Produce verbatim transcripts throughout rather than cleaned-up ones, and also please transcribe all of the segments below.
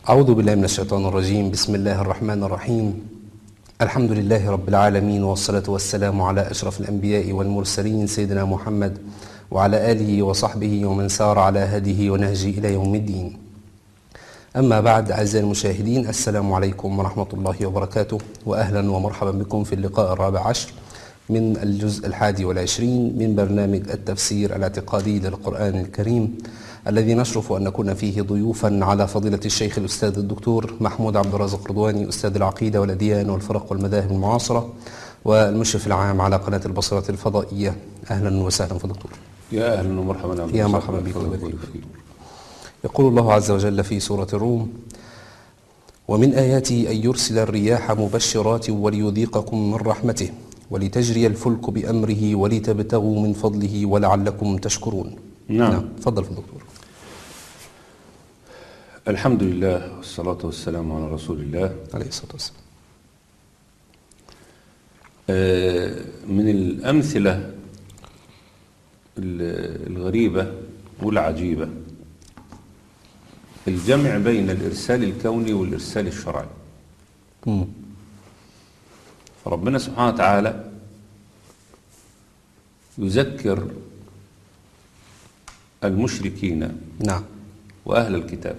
أعوذ بالله من الشيطان الرجيم. بسم الله الرحمن الرحيم. الحمد لله رب العالمين، والصلاة والسلام على أشرف الأنبياء والمرسلين سيدنا محمد وعلى آله وصحبه ومن سار على هديه ونهجه إلى يوم الدين. أما بعد، أعزائي المشاهدين، السلام عليكم ورحمة الله وبركاته، وأهلا ومرحبا بكم في اللقاء الرابع عشر من الجزء الحادي والعشرين من برنامج التفسير الاعتقادي للقرآن الكريم، الذي نشرف أن نكون فيه ضيوفا على فضيلة الشيخ الأستاذ الدكتور محمود عبد الرازق رضواني، أستاذ العقيدة والأديان والفرق والمذاهب المعاصرة والمشرف العام على قناة البصرة الفضائية. أهلا وسهلا في دكتور. يا أهلا ومرحبا. يا مرحبا بكم. يقول الله عز وجل في سورة الروم: ومن آياته أن يرسل الرياح مبشرات وليذيقكم من رحمته ولتجري الفلك بأمره ولتبتغوا من فضله ولعلكم تشكرون. نعم, نعم. تفضل في الدكتور. الحمد لله والصلاة والسلام على رسول الله عليه الصلاة والسلام. من الأمثلة الغريبة والعجيبة الجمع بين الإرسال الكوني والإرسال الشرعي. م. فربنا سبحانه وتعالى يذكر المشركين نعم وأهل الكتاب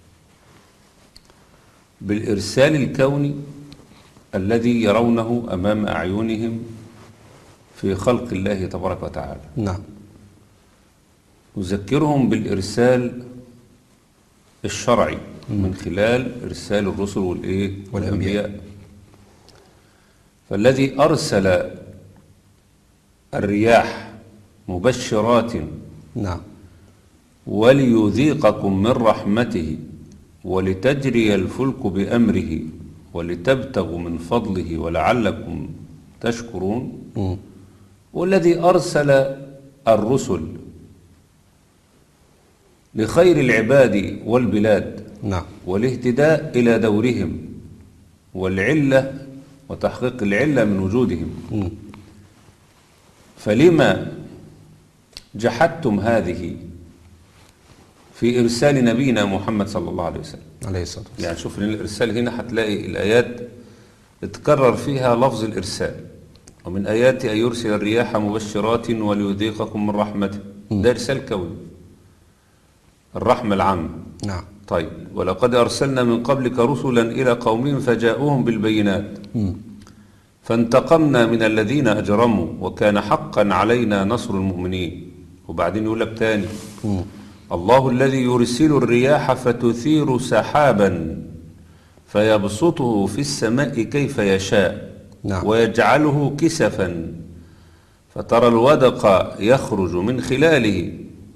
بالإرسال الكوني الذي يرونه أمام أعينهم في خلق الله تبارك وتعالى. نعم. يذكرهم بالإرسال الشرعي من خلال إرسال الرسل والإيه والأنبياء. فالذي أرسل الرياح مبشرات نعم وليذيقكم من رحمته ولتجري الفلك بأمره ولتبتغوا من فضله ولعلكم تشكرون. م. والذي أرسل الرسل لخير العباد والبلاد نعم والاهتداء إلى دورهم والعلة وتحقيق العلة من وجودهم. م. فلما جحدتم هذه في إرسال نبينا محمد صلى الله عليه وسلم عليه الصلاة والسلام؟ يعني شوف إن الإرسال هنا هتلاقي الآيات اتكرر فيها لفظ الإرسال. ومن آياته أن يرسل الرياح مبشرات وليذيقكم من رحمته. ده إرسال كوني، الرحمة العامة. نعم. طيب، ولقد أرسلنا من قبلك رسلا إلى قومهم فجاءوهم بالبينات م. فانتقمنا من الذين أجرموا وكان حقا علينا نصر المؤمنين. وبعدين يقول لك تاني: م. الله الذي يرسل الرياح فتثير سحابا فيبسطه في السماء كيف يشاء. نعم. ويجعله كسفا فترى الودق يخرج من خلاله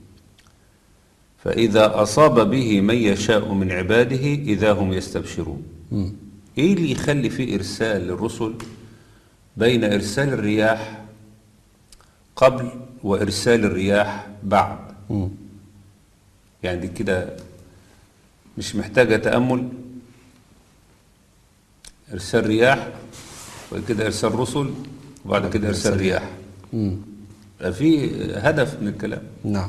فإذا أصاب به من يشاء من عباده إذا هم يستبشرون. م. إيه اللي يخلي فيه إرسال الرسل بين إرسال الرياح قبل وإرسال الرياح بعد؟ م. يعني دي كده مش محتاجة تأمل. إرسال رياح وبعد كده إرسال رسل وبعد كده إرسال رياح. م. في هدف من الكلام. نعم.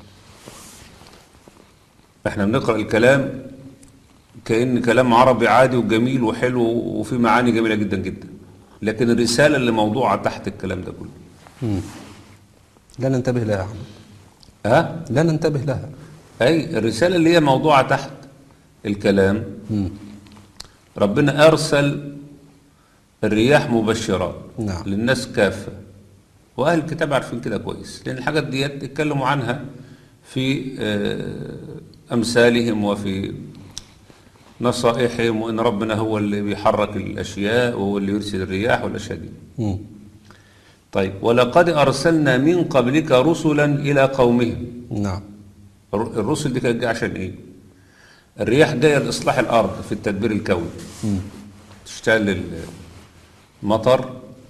احنا بنقرأ الكلام كأن كلام عربي عادي وجميل وحلو وفي معاني جميلة جدا جدا، لكن الرسالة اللي موضوعة تحت الكلام ده كله م. لا ننتبه لها. ها؟ لا ننتبه لها. أي الرسالة اللي هي موضوعة تحت الكلام. م. ربنا أرسل الرياح مبشرات نعم. للناس كافة، وأهل الكتاب عارفين كده كويس، لأن الحاجات دي اتكلموا عنها في أمثالهم وفي نصائحهم، وإن ربنا هو اللي بيحرك الأشياء وهو اللي يرسل الرياح والأشياء دي. م. طيب، ولقد أرسلنا من قبلك رسلا إلى قومهم. نعم. الرسل دي كانت جايه عشان إيه؟ الرياح جايه لإصلاح الأرض في التدبير الكوني. م. تشتغل المطر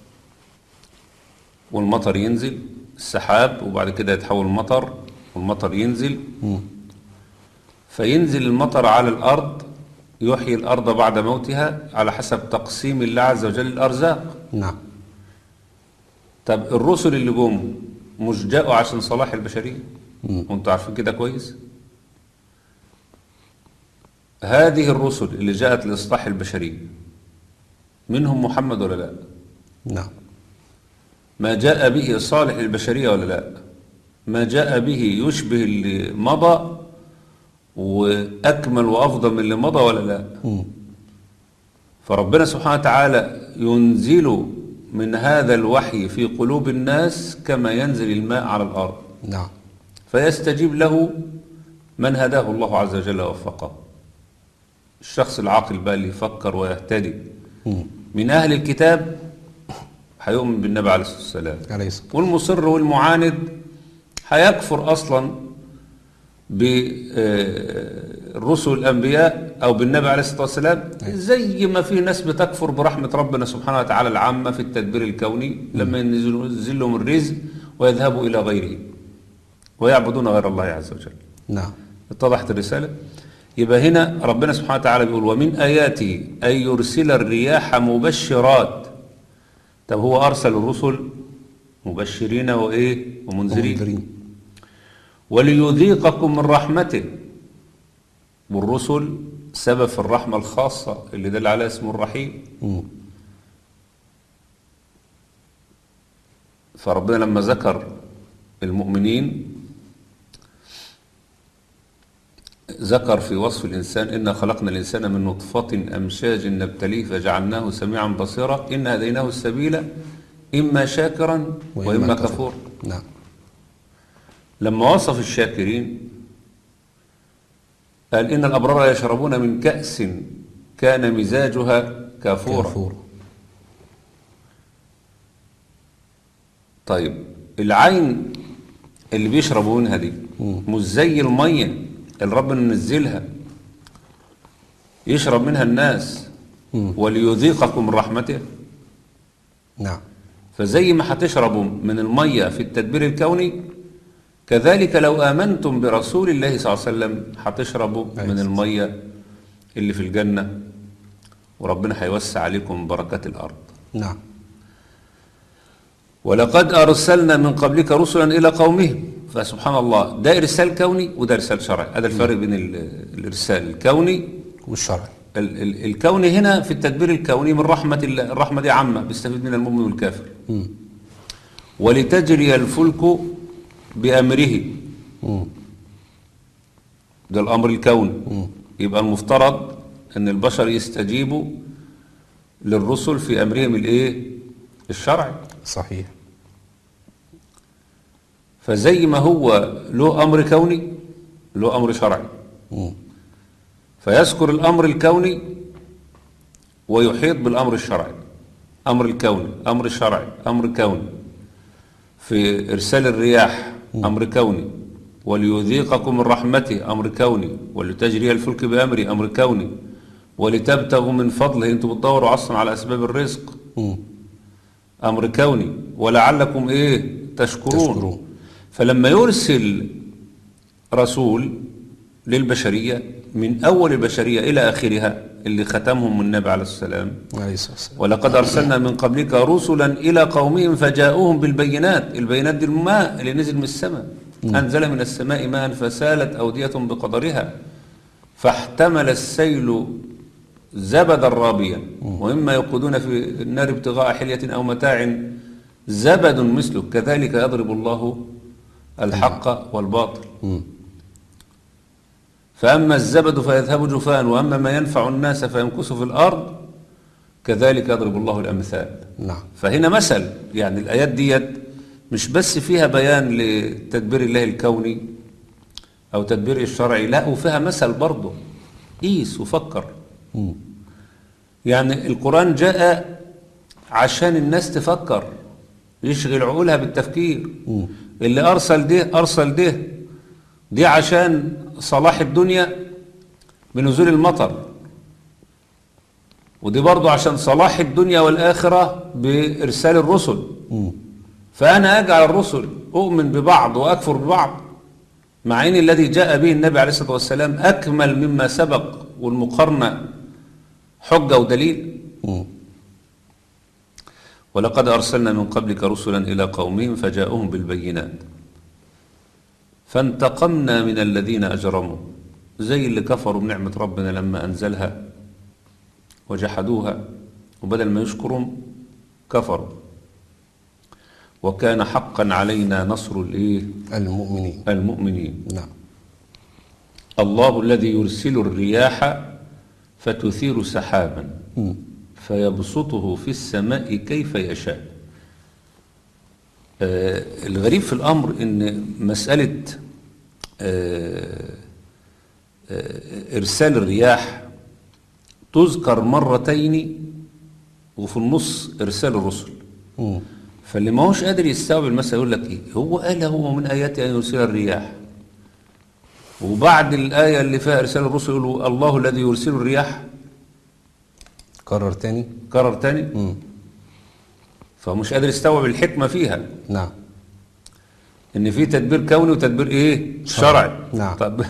والمطر ينزل السحاب، وبعد كده يتحول المطر والمطر ينزل. م. فينزل المطر على الأرض يحيي الأرض بعد موتها على حسب تقسيم الله عز وجل الأرزاق. نعم. طب الرسل اللي جم مش جاءوا عشان صلاح البشرية؟ م. وانتوا عارفين كده كويس. هذه الرسل اللي جاءت لإصلاح البشرية منهم محمد ولا لا؟ نعم. ما جاء به صالح للبشرية ولا لا؟ ما جاء به يشبه اللي مضى وأكمل وأفضل من اللي مضى ولا لا؟ مم. فربنا سبحانه وتعالى ينزل من هذا الوحي في قلوب الناس كما ينزل الماء على الأرض، نعم. فيستجيب له من هداه الله عز وجل ووفقه. الشخص العاقل بقى اللي يفكر ويهتدي مم. من أهل الكتاب هيؤمن بالنبي عليه الصلاة والسلام، عليه الصلاة والمصر والمعاند هيكفر أصلا بالرسل الأنبياء أو بالنبي عليه الصلاة والسلام، زي ما في ناس بتكفر برحمة ربنا سبحانه وتعالى العامة في التدبير الكوني لما ينزل لهم الرزق ويذهبوا إلى غيره ويعبدون غير الله عز وجل. نعم. اتضحت الرسالة؟ يبقى هنا ربنا سبحانه وتعالى بيقول ومن آياته أن يرسل الرياح مبشرات. طب هو أرسل الرسل مبشرين وإيه ومنذرين، ومنذرين. وليذيقكم من رحمته، والرسل سبب في الرحمة الخاصة اللي دل عليها اسمه الرحيم. مم. فربنا لما ذكر المؤمنين ذكر في وصف الإنسان إنا خلقنا الإنسان من نطفة أمشاج نبتليه فجعلناه سميعا بصيرا إنا هديناه السبيل إما شاكرا وإما كفورا. نعم. لما وصف الشاكرين قال إن الأبرار يشربون من كأس كان مزاجها كافورا. كافور. طيب العين اللي بيشربوا منها دي مش زي المية اللي ربنا ننزلها يشرب منها الناس وليذيقكم من رحمته. نعم. فزي ما هتشربوا من المية في التدبير الكوني كذلك لو آمنتم برسول الله صلى الله عليه وسلم هتشربوا من المية اللي في الجنة وربنا هيوسع عليكم بركات الأرض. نعم. ولقد أرسلنا من قبلك رسلا إلى قومهم. فسبحان الله ده إرسال كوني وده إرسال شرعي. هذا الفرق بين الإرسال الكوني والشرعي. ال ال الكوني هنا في التدبير الكوني من رحمة الله، الرحمة دي عامة بيستفيد منها المؤمن والكافر. مم. ولتجري الفلك بأمره، مم. ده الأمر الكوني. مم. يبقى المفترض أن البشر يستجيبوا للرسل في أمرهم الإيه؟ الشرعي. صحيح. فزي ما هو له أمر كوني له أمر شرعي. مم. فيذكر الأمر الكوني ويحيط بالأمر الشرعي. أمر الكوني أمر شرعي أمر كوني. في إرسال الرياح أمر كوني، وليذيقكم من رحمته أمر كوني، ولتجري الفلك بأمره أمر كوني، ولتبتغوا من فضله. أنتم بتدوروا أصلا على أسباب الرزق مم. أمر كوني، ولعلكم إيه تشكرون. تشكرون. فلما يرسل رسول للبشرية من أول البشرية إلى آخرها اللي ختمهم النبي عليه السلام، عليه الصلاة والسلام. ولقد أرسلنا من قبلك رسلا إلى قومهم فجاءوهم بالبينات. البينات دي الماء اللي نزل من السماء، أنزل من السماء ماء فسالت أودية بقدرها فاحتمل السيل زبدا رابيا وإما يوقدون في النار ابتغاء حلية أو متاع زبد مثله كذلك يضرب الله الحق والباطل. مم. فأما الزبد فيذهب جفاء وأما ما ينفع الناس فيمكث في الأرض كذلك يضرب الله الأمثال. نعم. فهنا مثل، يعني الآيات ديت مش بس فيها بيان لتدبير الله الكوني أو تدبير الشرعي، لا وفيها مثل برضه. قيس وفكر. مم. يعني القرآن جاء عشان الناس تفكر يشغل عقولها بالتفكير. مم. اللي أرسل ده أرسل ده دي عشان صلاح الدنيا بنزول المطر، ودي برضو عشان صلاح الدنيا والآخرة بإرسال الرسل. مم. فأنا أجعل الرسل أؤمن ببعض وأكفر ببعض، مع أن الذي جاء به النبي عليه الصلاة والسلام أكمل مما سبق، والمقارنة حجة ودليل. مم. ولقد أرسلنا من قبلك رسلا إلى قومهم فجاءوهم بالبينات فانتقمنا من الذين أجرموا. زي اللي كفروا بنعمة ربنا لما أنزلها وجحدوها، وبدل ما يشكروا كفروا. وكان حقا علينا نصر الايه؟ المؤمنين. المؤمنين. نعم. الله الذي يرسل الرياح فتثير سحابا مم. فيبسطه في السماء كيف يشاء. آه الغريب في الأمر إن مسألة آه آه إرسال الرياح تذكر مرتين وفي النص إرسال الرسل. مم. فاللي ما هوش قادر يستوعب المسألة يقول لك إيه؟ هو قال هو من آياته أن يرسل الرياح، وبعد الآية اللي فيها إرسال الرسل يقولوا الله الذي يرسل الرياح، كرر تاني. كرر تاني. مم. فمش قادر يستوعب الحكمة فيها، نعم. إن في تدبير كوني وتدبير إيه؟ شرعي. نعم. طب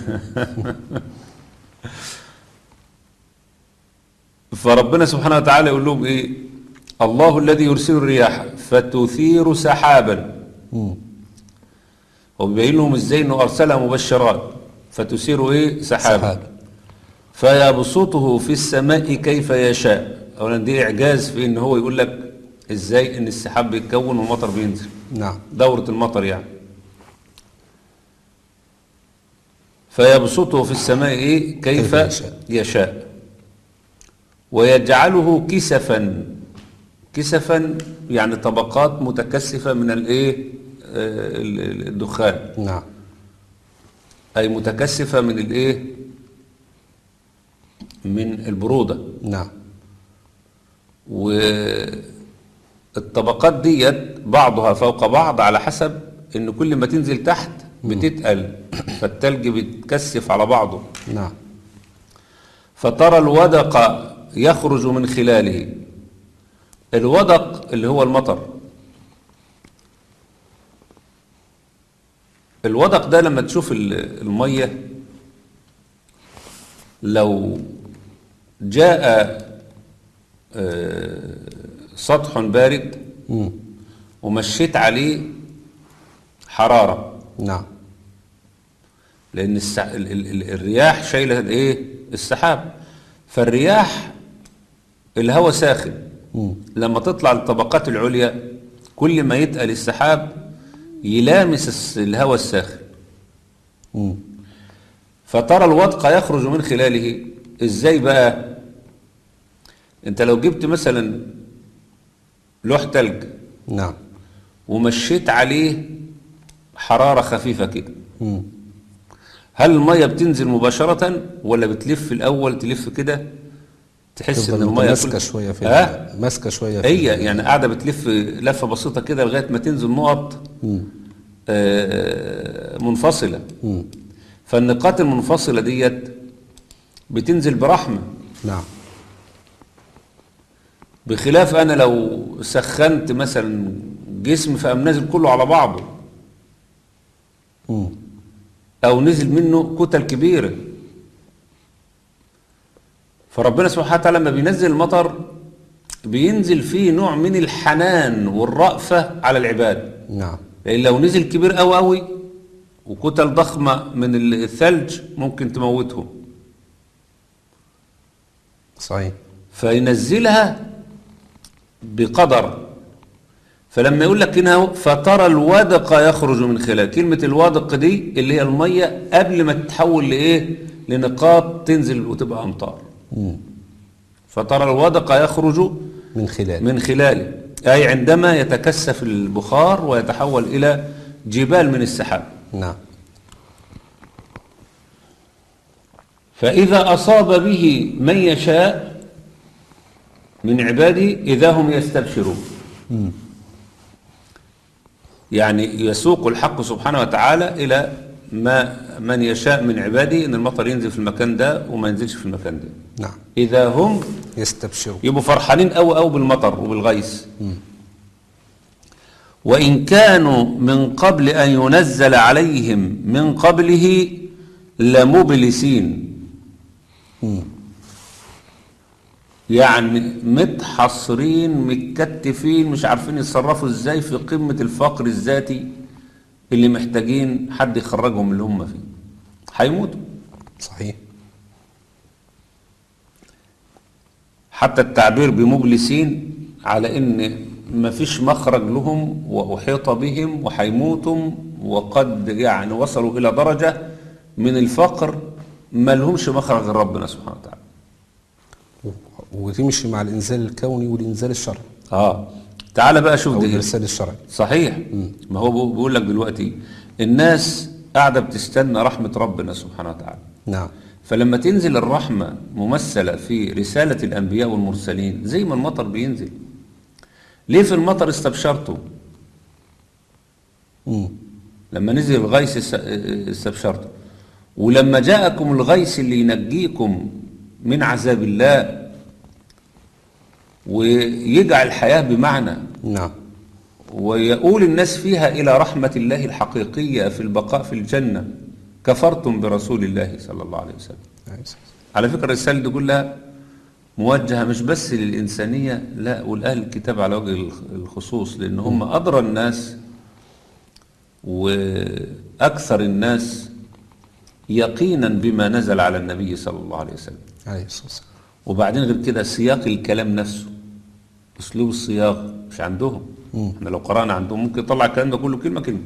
فربنا سبحانه وتعالى يقول لهم إيه؟ الله الذي يرسل الرياح فتثير سحابا. مم. وبيبين لهم ازاي انه ارسلها مبشرات فتثير ايه؟ سحابا. سحاب. فيبسطه في السماء كيف يشاء. اولا دي اعجاز في ان هو يقول لك ازاي ان السحاب بيتكون والمطر بينزل. نعم. دورة المطر يعني. فيبسطه في السماء ايه؟ كيف, كيف يشاء. يشاء ويجعله كسفا. كسفا يعني طبقات متكثفة من الايه؟ الدخان. نعم. أي متكثفة من الايه؟ من البرودة. نعم. والطبقات ديت بعضها فوق بعض على حسب ان كل ما تنزل تحت بتتقل، فالتلج بيتكثف على بعضه. نعم. فترى الودق يخرج من خلاله. الودق اللي هو المطر. الودق ده لما تشوف المية لو جاء سطح بارد مم. ومشيت عليه حرارة. نعم. لأن السع... ال... ال... الرياح شايلة ايه؟ السحاب. فالرياح الهواء ساخن. مم. لما تطلع للطبقات العليا كل ما يتقل السحاب يلامس الهواء الساخن. مم. فترى الودق يخرج من خلاله. ازاي بقى؟ انت لو جبت مثلا لوح تلج نعم. ومشيت عليه حرارة خفيفة كده، مم. هل المية بتنزل مباشرة ولا بتلف الأول تلف كده تحس ان المية ماسكة شوية في ها؟ ماسكة شوية في هي يعني قاعدة بتلف لفة بسيطة كده لغاية ما تنزل نقط آه منفصلة. مم. فالنقاط المنفصلة ديت بتنزل برحمة. نعم. بخلاف أنا لو سخنت مثلا جسم فقام نازل كله على بعضه. مم. أو نزل منه كتل كبيرة. فربنا سبحانه وتعالى لما بينزل المطر بينزل فيه نوع من الحنان والرأفة على العباد. نعم. لأن لو نزل كبير أوي أوي وكتل ضخمة من الثلج ممكن تموتهم. صحيح. فينزلها بقدر. فلما يقول لك هنا فترى الودق يخرج من خلال، كلمة الودق دي اللي هي المية قبل ما تتحول لإيه؟ لنقاط تنزل وتبقى أمطار. مم. فترى الودق يخرج من خلال من خلاله، أي عندما يتكثف البخار ويتحول إلى جبال من السحاب. نعم. فإذا أصاب به من يشاء من عباده إذا هم يستبشرون. مم. يعني يسوق الحق سبحانه وتعالى إلى ما من يشاء من عباده إن المطر ينزل في المكان ده وما ينزلش في المكان ده. نعم. إذا هم يستبشرون يبقوا فرحانين أو أو بالمطر وبالغيث. وإن كانوا من قبل أن ينزل عليهم من قبله لمبلسين. مم. يعني متحصرين متكتفين مش عارفين يتصرفوا ازاي في قمة الفقر الذاتي اللي محتاجين حد يخرجهم من اللي هم فيه. هيموتوا. صحيح. حتى التعبير بمبلسين على ان مفيش مخرج لهم وأحيط بهم وهيموتوا وقد يعني وصلوا الى درجة من الفقر ما لهمش مخرج غير ربنا سبحانه وتعالى. وتمشي مع الإنزال الكوني والإنزال الشرعي اه تعال بقى شوف أو ده. الإرسال الشرعي. صحيح. ما هو بيقول لك دلوقتي الناس قاعدة بتستنى رحمة ربنا سبحانه وتعالى. نعم. فلما تنزل الرحمة ممثلة في رسالة الأنبياء والمرسلين زي ما المطر بينزل، ليه في المطر استبشرتوا؟ مم. لما نزل الغيث است- استبشرتوا، ولما جاءكم الغيث اللي ينجيكم من عذاب الله ويجعل الحياة بمعنى نعم. ويقول الناس فيها إلى رحمة الله الحقيقية في البقاء في الجنة، كفرتم برسول الله صلى الله عليه وسلم. أيوة. على فكرة الرسالة دي كلها موجهة مش بس للإنسانية، لا، والأهل الكتاب على وجه الخصوص، لأن هم أدرى الناس وأكثر الناس يقينا بما نزل على النبي صلى الله عليه وسلم. عليه الصلاة والسلام. وبعدين غير كده سياق الكلام نفسه، أسلوب الصياغة مش عندهم. احنا لو قرأنا عندهم ممكن يطلع الكلام ده كله كلمة كلمة.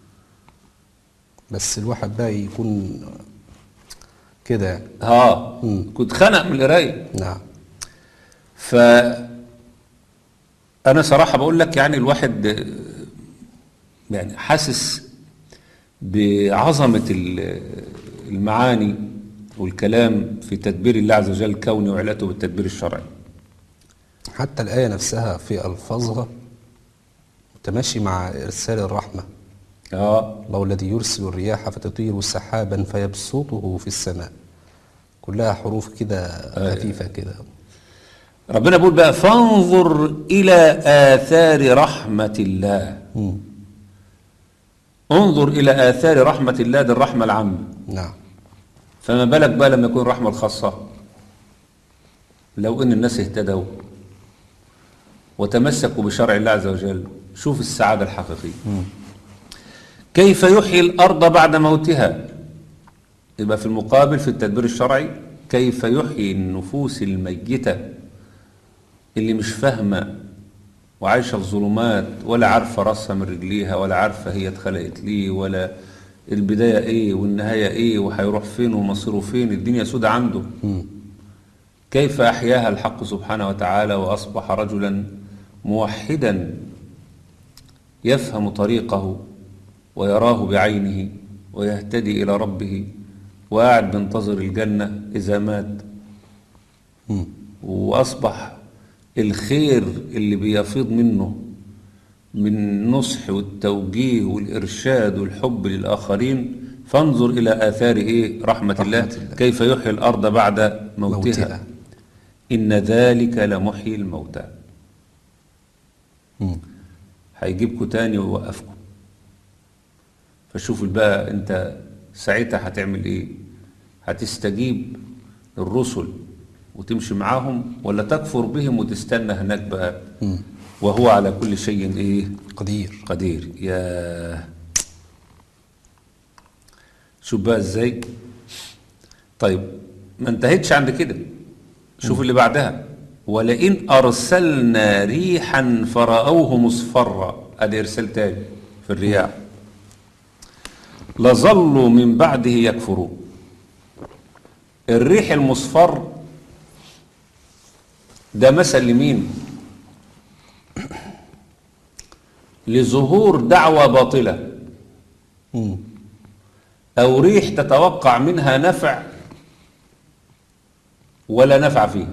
بس الواحد بقى يكون كده يعني. ها كنت خنق من القراية. نعم. ف أنا صراحة بقول لك يعني الواحد يعني حاسس بعظمة ال- المعاني والكلام في تدبير الله عز وجل الكوني وعلاته بالتدبير الشرعي. حتى الآية نفسها في ألفاظها متماشي مع إرسال الرحمة. اه الله الذي يرسل الرياح فتطير سحابا فيبسطه في السماء. كلها حروف كده خفيفة كده. ربنا بيقول بقى فانظر إلى آثار رحمة الله. مم. انظر إلى آثار رحمة الله، دي الرحمة العامة، نعم. فما بالك بقى لما يكون الرحمة الخاصة. لو إن الناس اهتدوا وتمسكوا بشرع الله عز وجل، شوف السعادة الحقيقية. كيف يحيي الأرض بعد موتها، يبقى في المقابل في التدبير الشرعي كيف يحيي النفوس الميتة اللي مش فاهمة وعايشة في ظلمات ولا عارفة راسها من رجليها ولا عارفة هي اتخلقت ليه ولا البداية ايه والنهاية ايه وهيروح فين ومصيره فين، الدنيا سودة عنده. كيف أحياها الحق سبحانه وتعالى وأصبح رجلا موحدا يفهم طريقه ويراه بعينه ويهتدي إلى ربه وقاعد بينتظر الجنة إذا مات. مم. وأصبح الخير اللي بيفيض منه من النصح والتوجيه والإرشاد والحب للآخرين، فانظر إلى آثار إيه رحمة, رحمة الله. الله كيف يحيي الأرض بعد موتها, موتها. إن ذلك لمحيي الموتى. هيجيبكم تاني ويوقفكم. فشوفوا بقى انت ساعتها هتعمل ايه؟ هتستجيب للرسل وتمشي معاهم ولا تكفر بهم وتستنى هناك بقى؟ م. وهو على كل شيء ايه؟ قدير. قدير. يا شوف بقى ازاي. طيب ما انتهتش عند كده، شوف م. اللي بعدها ولئن ارسلنا ريحا فرأوه مصفرا، ادي ارسال تاني في الرياح، لظلوا من بعده يكفرون. الريح المصفر ده مثل لمين؟ لظهور دعوة باطلة أو ريح تتوقع منها نفع ولا نفع فيه.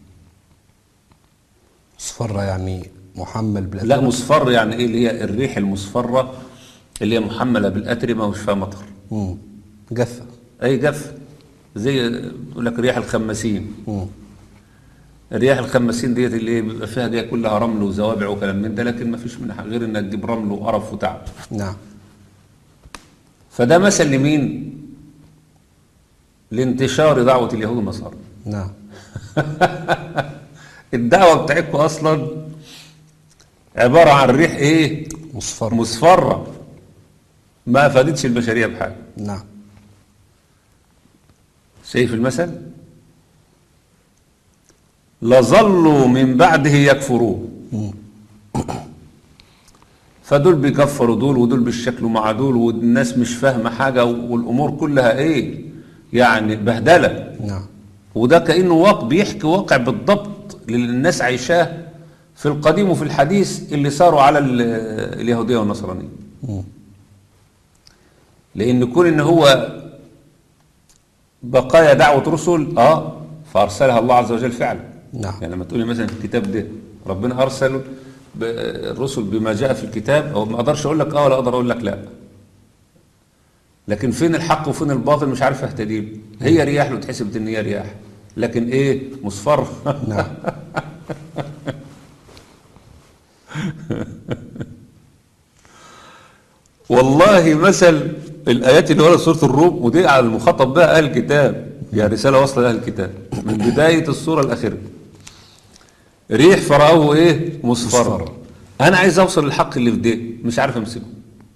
مصفرة يعني محمل بالأتربة؟ لا، مصفر يعني ايه؟ اللي هي الريح المصفرة اللي هي محملة بالأتربة ومش فيها مطر. مم. جفة. أي جفة، زي يقول لك رياح الخماسين. مم. الرياح الخماسين ديت اللي بيبقى فيها دي كلها رمل وزوابع وكلام من ده، لكن ما فيش منها غير انك تجيب رمل وقرف وتعب. نعم. فده مثل لمين؟ لانتشار دعوة اليهود والنصارى. نعم. الدعوة بتاعتكم أصلا عبارة عن ريح إيه؟ مصفرة. مصفرة، ما أفادتش البشرية بحاجة. نعم. شايف المثل؟ لظلوا من بعده يكفرون. فدول بيكفروا دول ودول بيشكلوا مع دول، والناس مش فاهمة حاجة، والأمور كلها إيه يعني بهدلة. نعم. وده كأنه واقع بيحكي واقع بالضبط اللي الناس عايشاه في القديم وفي الحديث اللي صاروا على اليهودية والنصرانية. لأن كون إن هو بقايا دعوة رسل اه فأرسلها الله عز وجل فعلا. نعم. يعني لما تقولي مثلا في الكتاب ده ربنا أرسل الرسل بما جاء في الكتاب، أو ما أقدرش أقول لك اه ولا أقدر أقول لك لا، لكن فين الحق وفين الباطل مش عارف اهتدي. هي رياح لو تحسبت ان هي رياح، لكن ايه مصفر. نعم. والله مثل الآيات اللي ورا سورة الروم، ودي على المخاطب بقى أهل الكتاب، يعني رسالة واصلة لأهل الكتاب من بداية السورة الأخيرة. ريح فرأوه إيه مصفر. أنا عايز أوصل للحق اللي في ده مش عارف أمسكه،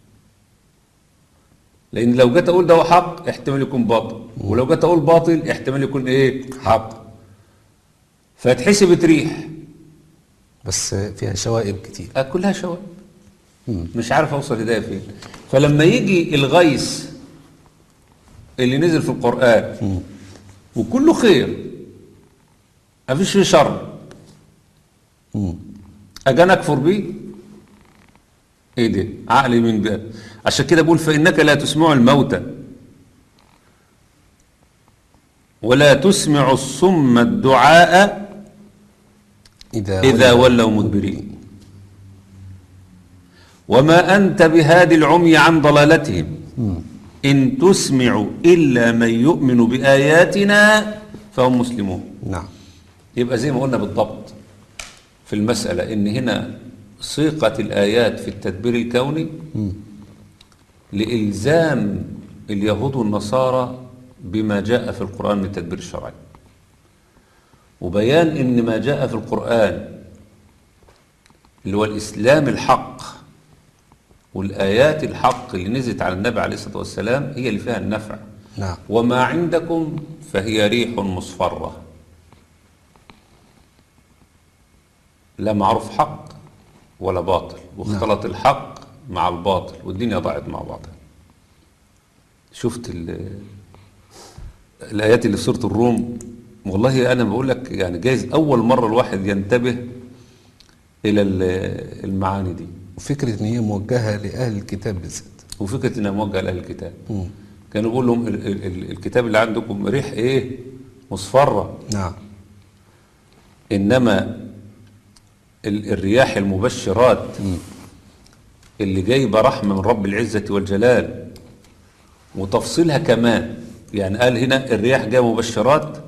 لأن لو جيت أقول ده هو حق احتمال يكون باطل، ولو جيت أقول باطل احتمال يكون إيه حق. فاتحسبت ريح بس فيها شوائب كتير. كلها شوائب، مش عارف أوصل هداية فين. فلما يجي الغيث اللي نزل في القرآن وكله خير مفيش فيه شر، أجانا أكفر بيه؟ إيه ده؟ عقلي من ده. عشان كده بقول فإنك لا تسمع الموتى ولا تسمع الصم الدعاء إذا, إذا ولوا مدبرين وما أنت بهادي العمي عن ضلالتهم إن تسمع إلا من يؤمن بآياتنا فهم مسلمون. نعم. يبقى زي ما قلنا بالضبط في المسألة إن هنا صيغة الآيات في التدبير الكوني لإلزام اليهود والنصارى بما جاء في القرآن من التدبير الشرعي، وبيان إن ما جاء في القرآن اللي هو الإسلام الحق والآيات الحق اللي نزلت على النبي عليه الصلاة والسلام هي اللي فيها النفع. نعم. وما عندكم فهي ريح مصفرة، لا معروف حق ولا باطل، واختلط نعم. الحق مع الباطل والدنيا ضاعت مع بعضها. شفت الآيات اللي في سورة الروم؟ والله أنا بقول لك يعني جايز أول مرة الواحد ينتبه إلى المعاني دي، وفكرة إن هي موجهة لأهل الكتاب بالذات، وفكرة إنها موجهة لأهل الكتاب. م. كانوا بيقول لهم ال ال ال الكتاب اللي عندكم ريح إيه مصفرة. نعم. إنما ال الرياح المبشرات م. اللي جايبة رحمة من رب العزة والجلال وتفصيلها كمان، يعني قال هنا الرياح جاية مبشرات،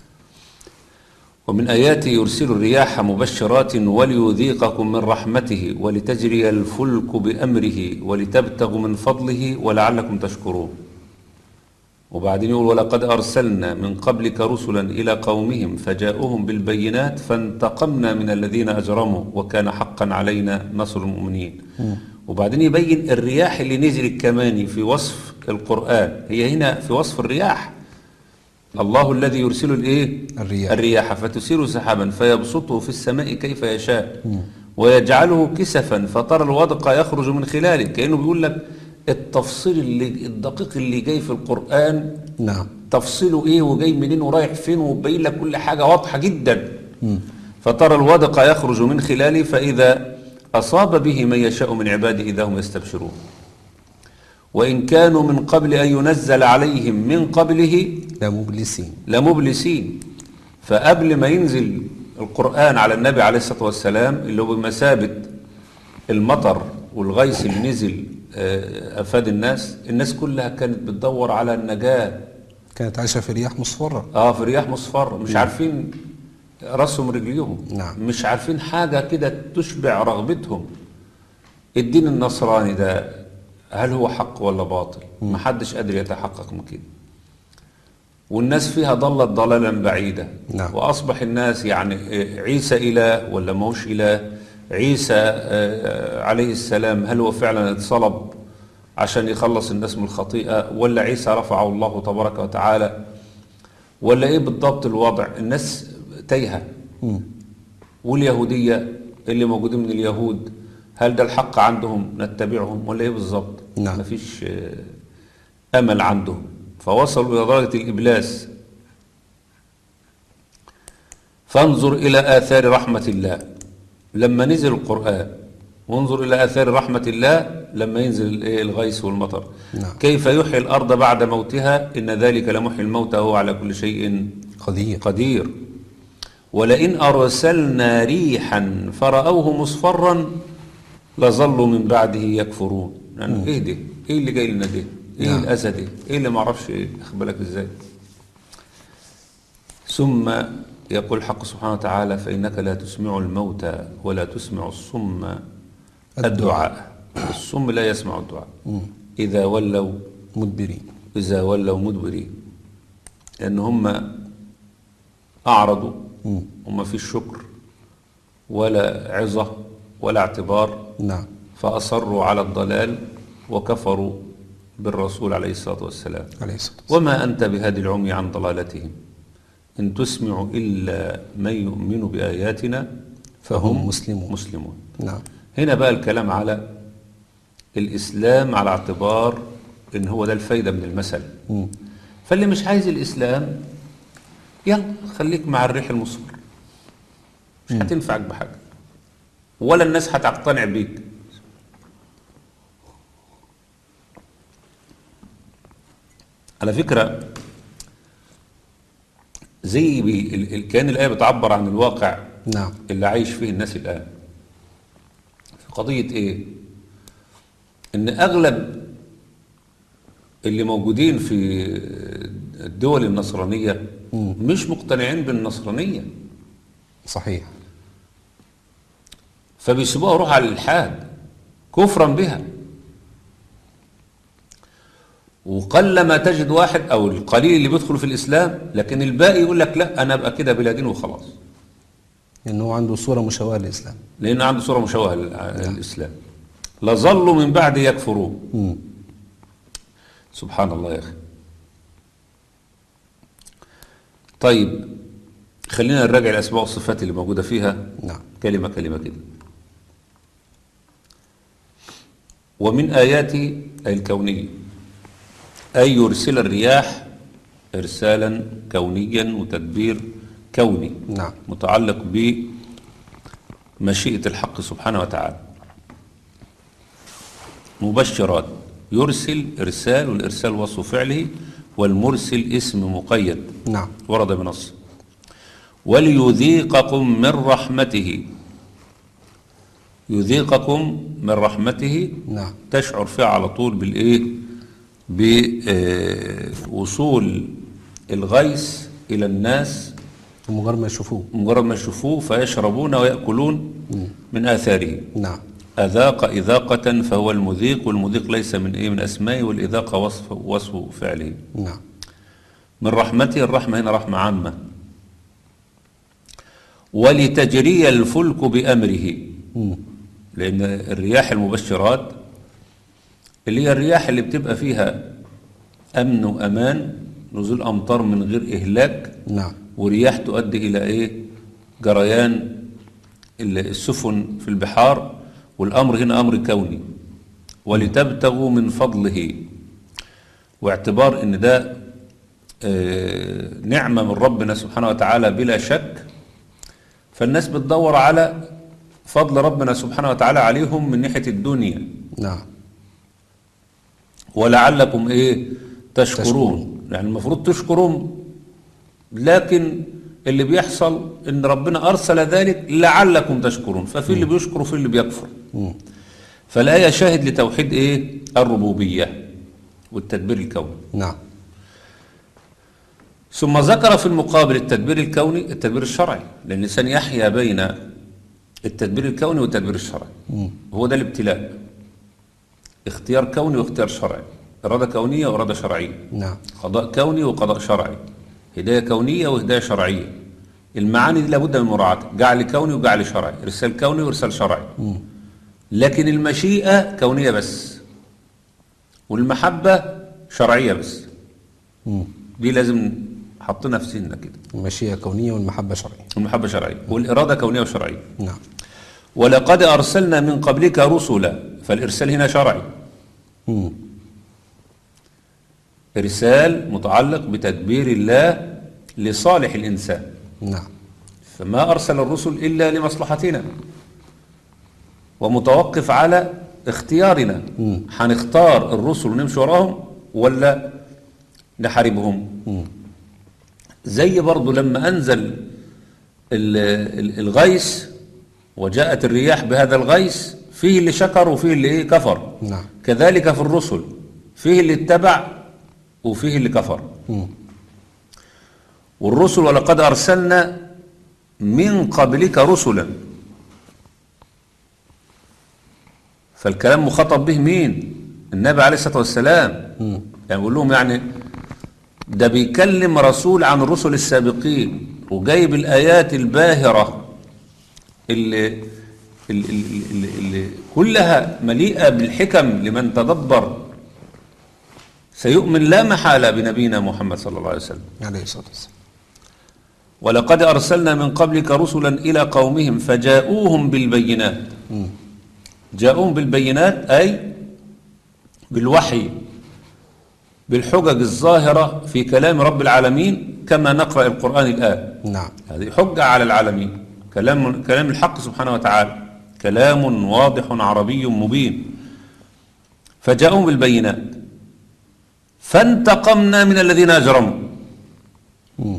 ومن آياته يرسل الرياح مبشرات وليذيقكم من رحمته ولتجري الفلك بأمره ولتبتغوا من فضله ولعلكم تشكرون. وبعدين يقول ولقد أرسلنا من قبلك رسلا إلى قومهم فجاءوهم بالبينات فانتقمنا من الذين أجرموا وكان حقا علينا نصر المؤمنين. م. وبعدين يبين الرياح اللي نزلت كمان في وصف القرآن، هي هنا في وصف الرياح. الله الذي يرسل الايه الرياح. الرياح فتثير سحابا فيبسطه في السماء كيف يشاء م. ويجعله كسفا فترى الودق يخرج من خلاله. كأنه بيقول لك التفصيل اللي الدقيق اللي جاي في القرآن نعم تفصيله ايه وجاي منين ورايح فين، وبين لك كل حاجة واضحة جدا. م. فترى الودق يخرج من خلاله فإذا أصاب به من يشاء من عباده إذا هم يستبشرون وإن كانوا من قبل أن ينزل عليهم من قبله لمبلسين لمبلسين. فقبل ما ينزل القرآن على النبي عليه الصلاة والسلام اللي هو بمثابة المطر والغيث اللي نزل أفاد الناس، الناس كلها كانت بتدور على النجاة، كانت عايشة في رياح مصفرة. آه في رياح مصفرة، مش م. عارفين راسهم رجليهم. نعم. مش عارفين حاجة كده تشبع رغبتهم. الدين النصراني ده هل هو حق ولا باطل؟ ما حدش قادر يتحقق من كده، والناس فيها ضلت ضلالا بعيدا. نعم. وأصبح الناس يعني عيسى إله ولا موش إله؟ عيسى عليه السلام هل هو فعلا اتصلب عشان يخلص الناس من الخطيئة، ولا عيسى رفعه الله تبارك وتعالى ولا ايه بالضبط الوضع؟ الناس تايهة. مم. واليهودية اللي موجودين من اليهود، هل ده الحق عندهم نتبعهم ولا ايه بالظبط؟ نعم. مفيش آه، امل عندهم، فوصلوا الى درجة الابلاس. فانظر الى اثار رحمة الله لما نزل القرآن، وانظر الى اثار رحمة الله لما ينزل الإيه؟ الغيث والمطر. نعم. كيف يحيي الارض بعد موتها، ان ذلك لمحيي الموتى وهو على كل شيء قدير. قدير. ولئن أرسلنا ريحا فرأوه مصفرا لظلوا من بعده يكفرون. يعني ايه ده؟ ايه اللي جاي لنا ده؟ ايه نعم. الأذى ده؟ ايه اللي ما اعرفش اخبرك ازاي؟ ثم يقول الحق سبحانه وتعالى: فإنك لا تسمع الموتى ولا تسمع الصم الدعاء. الصم لا يسمع الدعاء إذا ولوا مدبرين. إذا ولوا مدبرين، لأن هم أعرضوا مم. وما فيش شكر ولا عظة ولا اعتبار، نعم. فأصروا على الضلال وكفروا بالرسول عليه الصلاة والسلام. عليه الصلاة والسلام. وما أنت بهادي العمي عن ضلالتهم إن تسمع إلا من يؤمن بآياتنا فهم مسلمون. مسلمون. نعم. هنا بقى الكلام على الإسلام على اعتبار إن هو ده الفايدة من المثل. مم. فاللي مش عايز الإسلام يلا خليك مع الريح المصفر، مش هتنفعك بحاجة ولا الناس هتقتنع بيك. على فكرة زي بي ال- ال- كأن الآية بتعبر عن الواقع نعم. اللي عايش فيه الناس الآن. في قضية إيه؟ إن أغلب اللي موجودين في الدول النصرانية مش مقتنعين بالنصرانية، صحيح. فبيسيبوها يروح على الإلحاد كفرا بها. وقلما تجد واحد أو القليل اللي بيدخل في الإسلام، لكن الباقي يقول لك لا أنا أبقى كده بلا دين وخلاص، لأنه هو عنده صورة مشابهة للإسلام. لأنه عنده صورة مشوهة للإسلام. لظلوا من بعد يكفرون. مم. سبحان الله يا أخي. طيب خلينا نراجع الأسماء والصفات اللي موجودة فيها نعم. كلمة كلمة كده. ومن آياته أي الكونية، أي يرسل الرياح إرسالا كونيا وتدبير كوني نعم. متعلق بمشيئة الحق سبحانه وتعالى. مبشرات، يرسل إرسال، والإرسال وصف فعله، والمرسل اسم مقيد نعم. ورد بنص. وليذيقكم من رحمته، يذيقكم من رحمته نعم. تشعر فيها على طول بالإيه؟ بوصول الغيث إلى الناس مجرد ما يشوفوه. مجرد ما يشوفوه فيشربون ويأكلون من آثاره. نعم. أذاق إذاقة فهو المذيق، والمذيق ليس من إيه؟ من أسمائه، والإذاقة وصف وصف فعله. نعم. من رحمته، الرحمة هنا رحمة عامة. ولتجري الفلك بأمره، مم. لأن الرياح المبشرات اللي هي الرياح اللي بتبقى فيها أمن وأمان، نزول أمطار من غير إهلاك، نعم. ورياح تؤدي إلى إيه؟ جريان السفن في البحار. والأمر هنا أمر كوني. ولتبتغوا من فضله، واعتبار إن ده آه نعمة من ربنا سبحانه وتعالى بلا شك، فالناس بتدور على فضل ربنا سبحانه وتعالى عليهم من ناحية الدنيا. نعم. ولعلكم إيه؟ تشكرون, تشكرون. يعني المفروض تشكرون، لكن اللي بيحصل إن ربنا أرسل ذلك لعلكم تشكرون، ففي اللي بيشكر وفي اللي بيكفر. مم. فالآية شاهد لتوحيد إيه؟ الربوبية والتدبير الكوني. نعم. ثم ذكر في المقابل التدبير الكوني التدبير الشرعي، لأن الإنسان يحيا بين التدبير الكوني والتدبير الشرعي. مم. هو ده الابتلاء، اختيار كوني واختيار شرعي، إرادة كونية وإرادة شرعية، نعم. قضاء كوني وقضاء شرعي، هداية كونية وهداية شرعية. المعاني دي لابد من مراعاتها، جعل كوني وجعل شرعي، إرسال كوني وإرسال شرعي. مم. لكن المشيئة كونية بس، والمحبة شرعية بس. مم. دي لازم حطينا في سنة كده. المشيئة كونية والمحبة شرعية. المحبة شرعية والإرادة كونية وشرعية. نعم. ولقد أرسلنا من قبلك رسلا، فالإرسال هنا شرعي. مم. إرسال متعلق بتدبير الله لصالح الإنسان. نعم. فما أرسل الرسل إلا لمصلحتنا، ومتوقف على اختيارنا. هنختار الرسل ونمشي وراهم ولا نحاربهم؟ مم. زي برضو لما أنزل ال- ال- الغيث وجاءت الرياح بهذا الغيث، فيه اللي شكر وفيه اللي إيه كفر. نعم. كذلك في الرسل، فيه اللي اتبع وفيه اللي كفر. مم. والرسل ولقد أرسلنا من قبلك رسلا، فالكلام مخاطب به مين؟ النبي عليه الصلاة والسلام. مم. يعني بيقول لهم يعني ده بيكلم رسول عن الرسل السابقين، وجايب الآيات الباهرة اللي, اللي, اللي, اللي كلها مليئة بالحكم لمن تدبر سيؤمن لا محالة بنبينا محمد صلى الله عليه وسلم. عليه الصلاة والسلام. ولقد أرسلنا من قبلك رسلا إلى قومهم فجاءوهم بالبينات. مم. جاءوهم بالبينات أي بالوحي، بالحجج الظاهرة في كلام رب العالمين، كما نقرأ القرآن الآن. نعم. هذه حجة على العالمين، كلام كلام الحق سبحانه وتعالى، كلام واضح عربي مبين. فجاءوهم بالبينات فانتقمنا من الذين أجرموا، مم.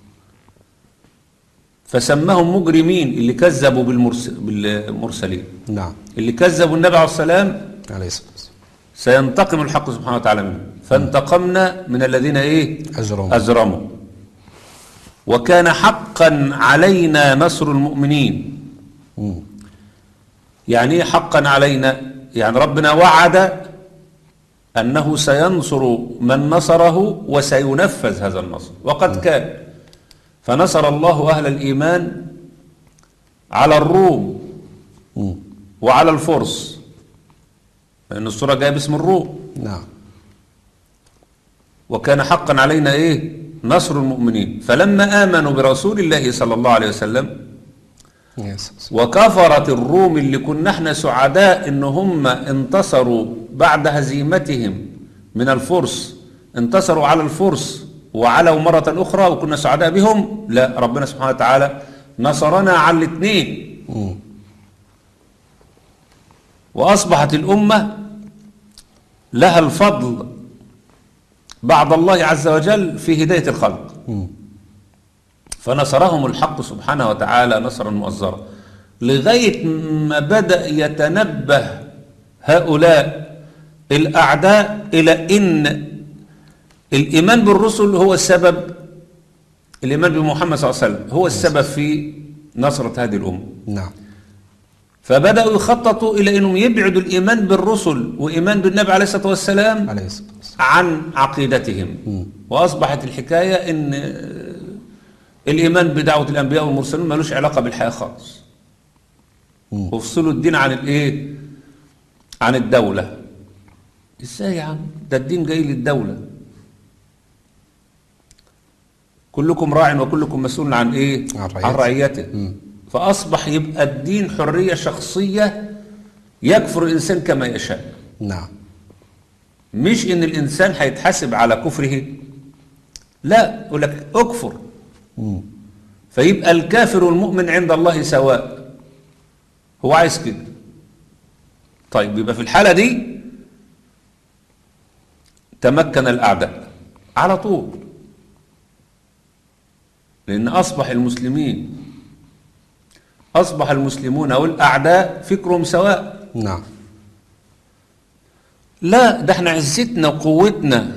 فسماهم مجرمين اللي كذبوا بالمرس... بالمرسلين، نعم. اللي كذبوا النبي عليه السلام. عليه الصلاة والسلام. سينتقم الحق سبحانه وتعالى منهم. فانتقمنا من الذين ايه أجرموا. أجرموا وكان حقا علينا نصر المؤمنين. مم. يعني ايه حقا علينا؟ يعني ربنا وعد أنه سينصر من نصره وسينفذ هذا النصر، وقد كان. فنصر الله أهل الإيمان على الروم مم. وعلى الفرس، لأن السورة جاية باسم الروم. نعم. وكان حقا علينا إيه نصر المؤمنين. فلما آمنوا برسول الله صلى الله عليه وسلم يس. وكفرت الروم اللي كنا احنا سعداء إن هم انتصروا بعد هزيمتهم من الفرس، انتصروا على الفرس وعلوا مرة أخرى وكنا سعداء بهم، لا، ربنا سبحانه وتعالى نصرنا على الاثنين. مم. وأصبحت الأمة لها الفضل بعد الله عز وجل في هداية الخلق. مم. فنصرهم الحق سبحانه وتعالى نصرا مؤزرا، لغاية ما بدأ يتنبه هؤلاء الأعداء إلى إن الإيمان بالرسل هو السبب، الإيمان بمحمد صلى الله عليه وسلم هو السبب في نصرة هذه الأمة. نعم. فبدأوا يخططوا إلى أنهم يبعدوا الإيمان بالرسل وإيمان بالنبي عليه الصلاة والسلام عليه الصلاة والسلام عن عقيدتهم. مم. وأصبحت الحكاية أن الإيمان بدعوة الأنبياء والمرسلين ملوش علاقة بالحياة خالص، مم. وفصلوا الدين عن الإيه؟ عن الدولة. إزاي يا عم؟ ده الدين جاي للدولة. كلكم راع وكلكم مسؤول عن إيه؟ عن رعيته. عن رعيته. مم. فأصبح يبقى الدين حرية شخصية يكفر الإنسان كما يشاء. نعم. مش إن الإنسان هيتحاسب على كفره، لا، يقول لك أكفر. مم. فيبقى الكافر والمؤمن عند الله سواء. هو عايز كده. طيب يبقى في الحالة دي تمكن الأعداء على طول، لأن أصبح المسلمين أصبح المسلمون والأعداء فكرهم سواء. نعم. لا، ده احنا عزتنا وقوتنا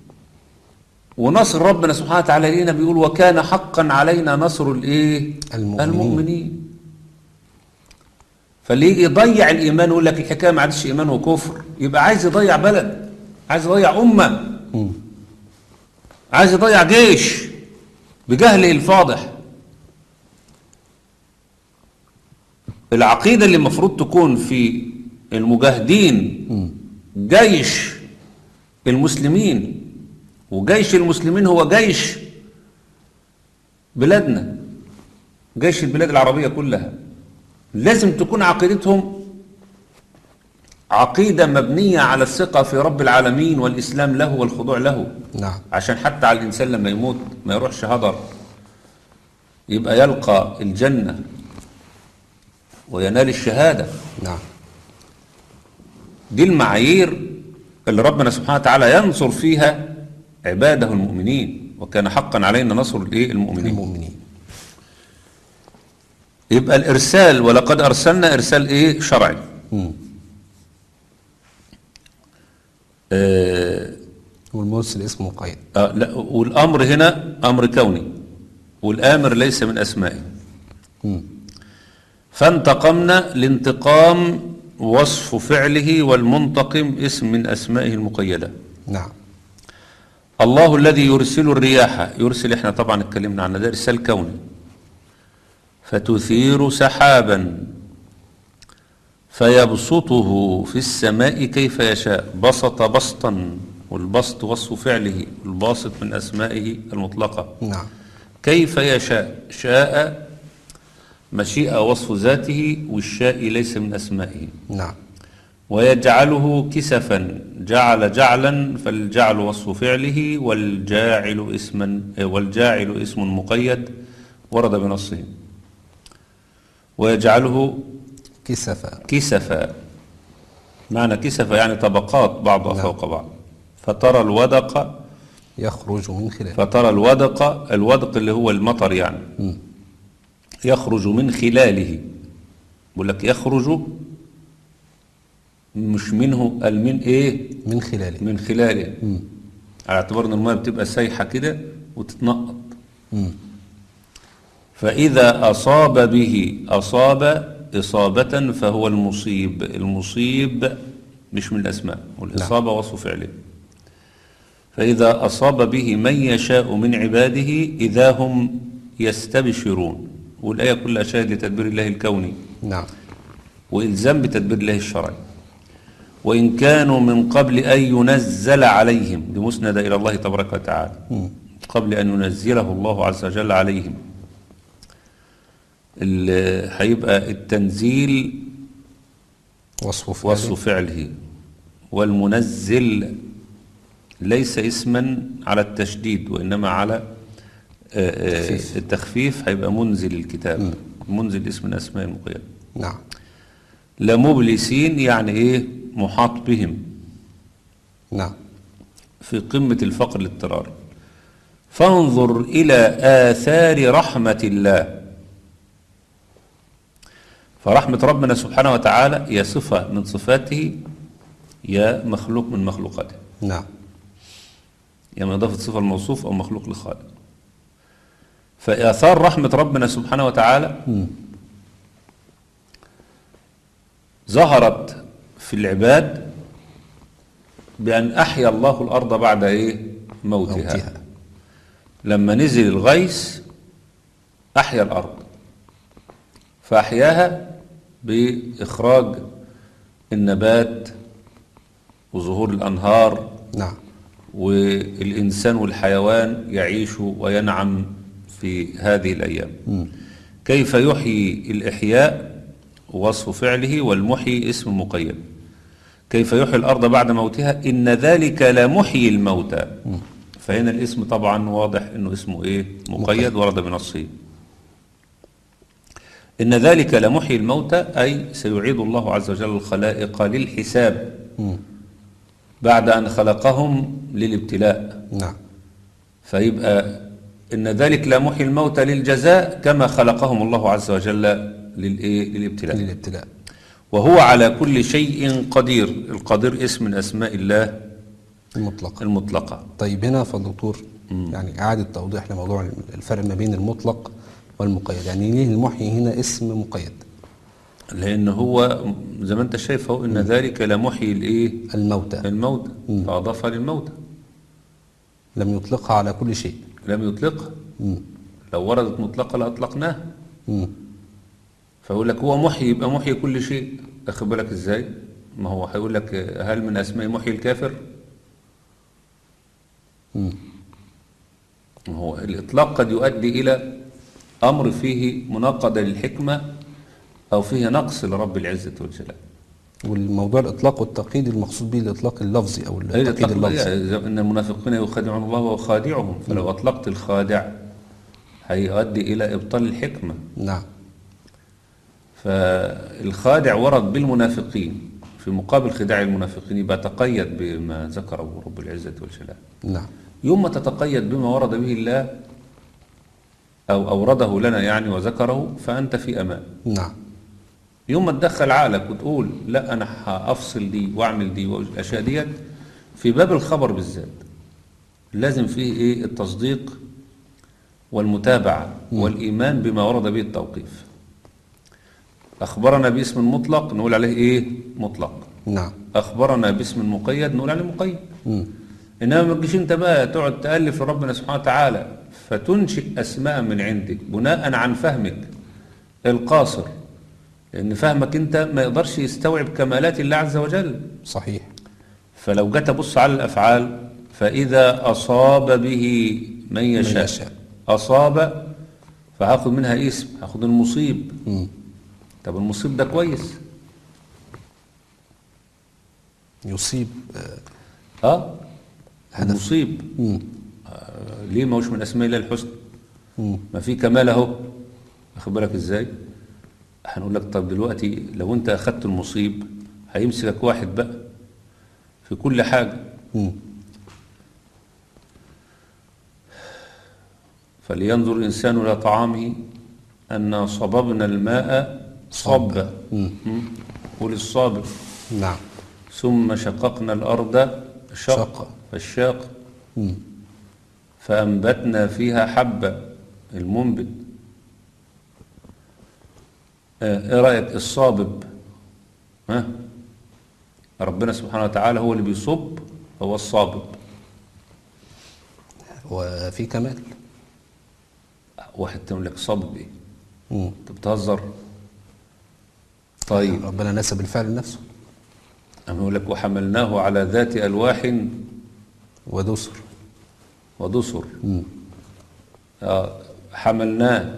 ونصر ربنا سبحانه وتعالى لينا بيقول وكان حقا علينا نصر الايه؟ المؤمنين. المؤمنين. فاللي يجي يضيع الإيمان ويقول لك الحكاية ما عادش إيمان وكفر، يبقى عايز يضيع بلد، عايز يضيع أمة، مم. عايز يضيع جيش بجهله الفاضح. العقيدة اللي المفروض تكون في المجاهدين مم. جيش المسلمين، وجيش المسلمين هو جيش بلادنا، جيش البلاد العربية كلها، لازم تكون عقيدتهم عقيدة مبنية على الثقة في رب العالمين والإسلام له والخضوع له. نعم. عشان حتى على الإنسان لما يموت ما يروحش هدر، يبقى يلقى الجنة وينال الشهادة. نعم. دي المعايير اللي ربنا سبحانه وتعالى ينصر فيها عباده المؤمنين، وكان حقا علينا نصر الايه المؤمنين. المؤمنين. يبقى الإرسال ولقد أرسلنا إرسال ايه شرعي. مم. آه والمرسل اسمه مقيد. آه لا، والأمر هنا أمر كوني، والآمر ليس من أسمائه. مم. فانتقمنا، الانتقام وصف فعله، والمنتقم اسم من أسمائه المقيدة. نعم. الله الذي يرسل الرياح، يرسل احنا طبعا اتكلمنا عنه، ده إرسال كوني. فتثير سحابا فيبسطه في السماء كيف يشاء، بسط بسطا، والبسط وصف فعله، الباسط من أسمائه المطلقة. نعم. كيف يشاء، شاء مشيئة وصف ذاته، والشاء ليس من أسمائه. نعم. ويجعله كسفا، جعل جعلا، فالجعل وصف فعله، والجاعل اسما والجاعل اسم مقيد ورد بنصه. ويجعله كسفا. كسفا، معنى كسفا يعني طبقات بعضها نعم. فوق بعض. فترى الودق، يخرج من خلاله. فترى الودق، الودق اللي هو المطر يعني، مم. يخرج من خلاله. بقول لك يخرج مش منه، قال من ايه؟ من خلاله. من خلاله. مم. على اعتبار ان الماء بتبقى سايحه كده وتتنقط. مم. فاذا اصاب به، اصاب اصابه فهو المصيب، المصيب مش من الاسماء، والاصابه وصف فعله. فاذا اصاب به من يشاء من عباده اذا هم يستبشرون. والايه كلها شاهد لتدبير الله الكوني. نعم. والزام بتدبير الله الشرعي. وإن كانوا من قبل أن ينزل عليهم، دي مسندة إلى الله تبارك وتعالى، مم. قبل أن ينزله الله عز وجل عليهم. ال- هيبقى التنزيل وصف فعله. وصف فعله، والمنزل ليس اسما على التشديد وإنما على آه، آه، تخفيف. التخفيف، هيبقى منزل الكتاب. منزل اسم من أسماء المقيدة. نعم. لمبلسين يعني ايه؟ محاط بهم، نعم. في قمة الفقر الاضطرار. فانظر إلى آثار رحمة الله. فرحمة ربنا سبحانه وتعالى هي صفة من صفاته، يا مخلوق من مخلوقاته، نعم. يا من إضافة صفة الموصوف أو مخلوق لخالق. فآثار رحمة ربنا سبحانه وتعالى مم. ظهرت في العباد بأن أحيا الله الأرض بعد إيه؟ موتها. موتها. لما نزل الغيث أحيا الأرض، فأحياها بإخراج النبات وظهور الأنهار، نعم. والإنسان والحيوان يعيش وينعم في هذه الأيام. مم. كيف يحيي الإحياء وصف فعله، والمحيي اسم مقيد. كيف يحيي الأرض بعد موتها، إن ذلك لمحيي الموتى. فهنا الاسم طبعا واضح إنه اسمه إيه؟ مقيد ورد بنصه. إن ذلك لمحيي الموتى، أي سيعيد الله عز وجل الخلائق للحساب مم. بعد أن خلقهم للابتلاء. نعم. فيبقى إن ذلك لمحيي الموتى للجزاء، كما خلقهم الله عز وجل للإيه؟ للابتلاء. للابتلاء. وهو على كل شيء قدير. القدير اسم من أسماء الله المطلق. المطلقة. طيب هنا فالدكتور يعني إعادة توضيح لموضوع الفرق ما بين المطلق والمقيد. يعني ليه المحيي هنا اسم مقيد؟ لأن هو زي ما أنت شايف هو إن ذلك لمحيي الإيه؟ الموتى. الموتى، فأضافها للموتى، لم يطلقها على كل شيء. لم يطلقها. مم. لو وردت مطلقة لأطلقناها. مم. فيقول لك هو محيي، يبقى محيي كل شيء. أخد بالك إزاي؟ ما هو هيقول لك هل من أسماء محيي الكافر؟ مم. هو الإطلاق قد يؤدي إلى أمر فيه مناقضة للحكمة أو فيه نقص لرب العزة والجلال. والموضوع الإطلاق والتقييد المقصود به الإطلاق اللفظي أو أي التقييد الإطلاق اللفظي. إن المنافقين يخادعون الله وهو خادعهم، فلو أطلقت الخادع هيؤدي إلى إبطال الحكمة. نعم. فالخادع ورد بالمنافقين في مقابل خداع المنافقين، يبقى تقيد بما ذكره رب العزة والجلال. نعم. يوم ما تتقيد بما ورد به الله أو أورده لنا يعني وذكره، فأنت في أمان. نعم. يوم ما تدخل عقلك وتقول لا أنا هأفصل دي وأعمل دي والأشياء ديت، في باب الخبر بالذات لازم فيه إيه؟ التصديق والمتابعة والإيمان بما ورد به التوقيف. أخبرنا باسم مطلق نقول عليه إيه؟ مطلق. نعم. أخبرنا باسم مقيد نقول عليه مقيد. مم. إنما ما تجيش أنت بقى تقعد تألف لربنا سبحانه وتعالى فتنشئ أسماء من عندك بناء عن فهمك القاصر، لأن فهمك أنت ما يقدرش يستوعب كمالات الله عز وجل. صحيح. فلو جيت أبص على الأفعال فإذا أصاب به من يشاء, من يشاء. أصاب فهاخد منها اسم، هاخد المصيب. مم. طب المصيب ده كويس. يصيب. اه المصيب. مم. آه ليه ما هوش من اسماء الله الحسنى؟ مم. ما في كمال اهو. واخد بالك ازاي؟ هنقول لك طب دلوقتي لو انت اخدت المصيب هيمسكك واحد بقى في كل حاجه. مم. فلينظر الانسان الى طعامه انا صببنا الماء صبا. قول الصابب. نعم. ثم شققنا الأرض شق, شق. فالشاق. مم. فأنبتنا فيها حبة المنبت. ايه رأيك الصابب؟ ها؟ ربنا سبحانه وتعالى هو اللي بيصب، هو الصابب. وفي كمال. واحد تقول لك صابب ايه؟ مم. انت بتهزر. طيب ربنا نسب الفعل لنفسه. أما يقول لك وحملناه على ذات ألواح ودسر. ودسر. مم. آه حملناه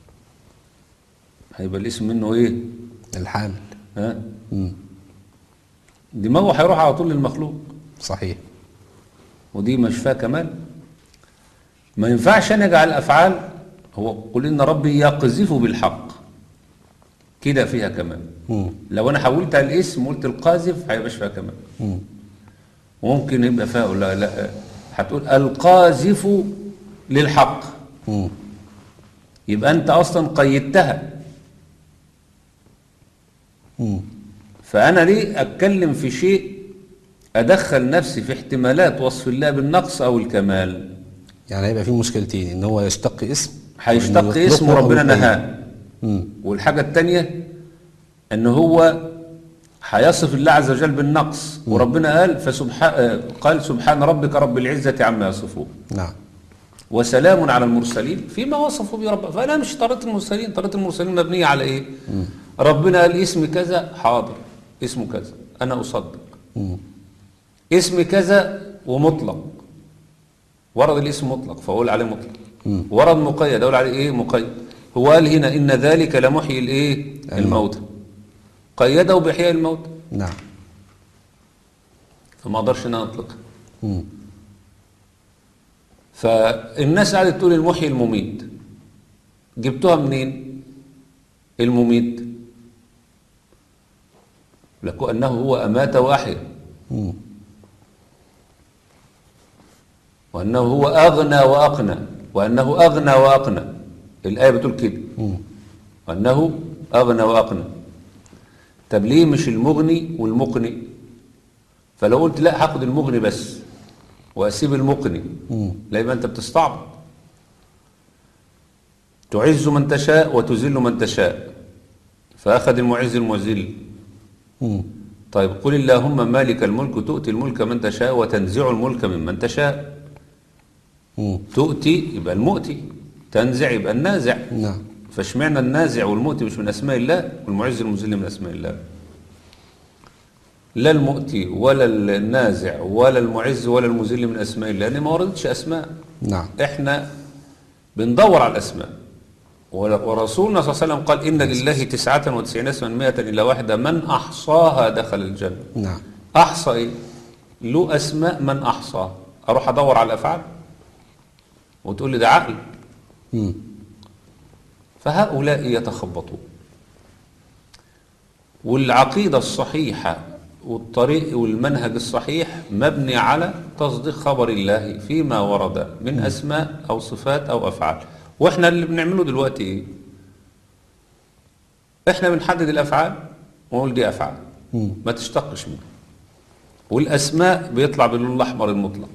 هيبقى الاسم منه ايه؟ الحامل. ها؟ مم. دماغه هيروح على طول للمخلوق. صحيح. ودي مش فيها كمال. ما ينفعش انا اجعل الافعال هو قل ان ربي يقذف بالحق كده فيها كمال. مم. لو انا حولت على الاسم وقلت القاذف هيبقاش فيها كمال. مم. وممكن يبقى فيها لا لا هتقول القاذف للحق. مم. يبقى انت اصلا قيدتها. مم. فانا ليه اتكلم في شيء ادخل نفسي في احتمالات وصف الله بالنقص او الكمال؟ يعني هيبقى في مشكلتين، ان هو يشتق اسم. هيشتق وإنه اسم يطلقه أو وربنا يقيد. نهاه. مم. والحاجة التانية ان هو هيصف الله عز وجل بالنقص، وربنا قال فسبحان قال سبحان ربك رب العزة عما يصفون نعم. وسلام على المرسلين فيما وصفوا به رب. فانا مش طريقة المرسلين، طريقة المرسلين مبنية على ايه؟ مم. ربنا قال اسم كذا، حاضر اسمه كذا انا اصدق. مم. اسم كذا ومطلق، ورد الاسم مطلق فاقول عليه مطلق. مم. ورد مقيد اقول عليه ايه؟ مقيد. هو قال هنا ان ذلك لمحيي الايه؟ الموتى. قيده باحياء الموتى. نعم. فما اقدرش ان انا اطلقها. مم. فالناس قاعده تقول المحيي المميت. جبتوها منين؟ المميت لكو انه هو امات واحيا، مم. وانه هو اغنى واقنى، وانه اغنى واقنى. الايه بتقول كده. مم. وانه اغنى واقنى. طب ليه مش المغني والمقني؟ فلو قلت لا هاخد المغني بس واسيب المقني، مم. لا يبقى انت بتستعبط. تعز من تشاء وتذل من تشاء، فاخذ المعز المذل. مم. طيب قل اللهم مالك الملك تؤتي الملك من تشاء وتنزع الملك ممن تشاء. مم. تؤتي يبقى المؤتي، تنزع يبقى النازع. نعم. فاشمعنى النازع والمؤتي مش من اسماء الله والمعز المذل من اسماء الله؟ لا المؤتي ولا النازع ولا المعز ولا المذل من اسماء الله، لان ما وردتش اسماء. نعم. احنا بندور على الاسماء. ورسولنا صلى الله عليه وسلم قال إن لله تسعة وتسعين اسما مئة إلا واحدة من أحصاها دخل الجنة. نعم. أحصى إيه؟ له أسماء من أحصاها. أروح أدور على الأفعال وتقول لي ده عقل. مم. فهؤلاء يتخبطون. والعقيدة الصحيحة والطريق والمنهج الصحيح مبني على تصديق خبر الله فيما ورد من أسماء أو صفات أو أفعال. وإحنا اللي بنعمله دلوقتي إيه؟ إحنا بنحدد الأفعال ونقول دي أفعال مم. ما تشتقش منها، والأسماء بيطلع باللون الأحمر المطلق،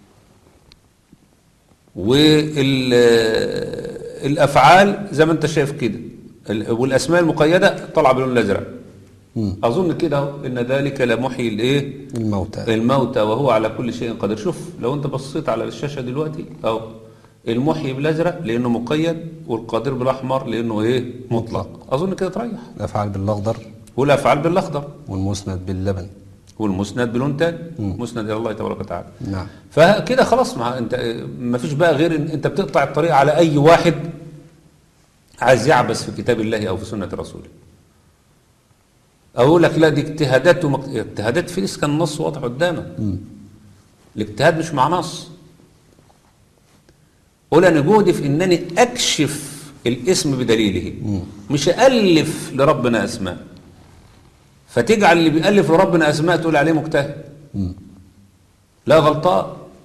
والأفعال زي ما أنت شايف كده، والأسماء المقيدة طلع باللون الأزرق. مم. أظن كده إن ذلك لمحيي الإيه؟ الموتى. الموتى وهو على كل شيء قدير. شوف لو أنت بصيت على الشاشة دلوقتي أو المحيي بالأزرق لأنه مقيد، والقادر بالأحمر لأنه إيه؟ مطلق. أظن كده تريح. الأفعال بالأخضر، والأفعال بالأخضر، والمسند باللبن، والمسند بلون تاني، مسند إلى الله تبارك وتعالى. نعم. فكده خلاص، مع أنت ما فيش بقى غير إن أنت بتقطع الطريق على أي واحد عايز يعبس في كتاب الله أو في سنة رسوله. أقول لك لا دي اجتهادات ومك... اجتهادات في كان النص واضح قدامك. مم. الاجتهاد مش مع نص. قول أنا جهدي في إنني أكشف الاسم بدليله، مم. مش ألف لربنا أسماء، فتجعل اللي بيألف لربنا أسماء تقول عليه مجتهد. مم. لا غلطان.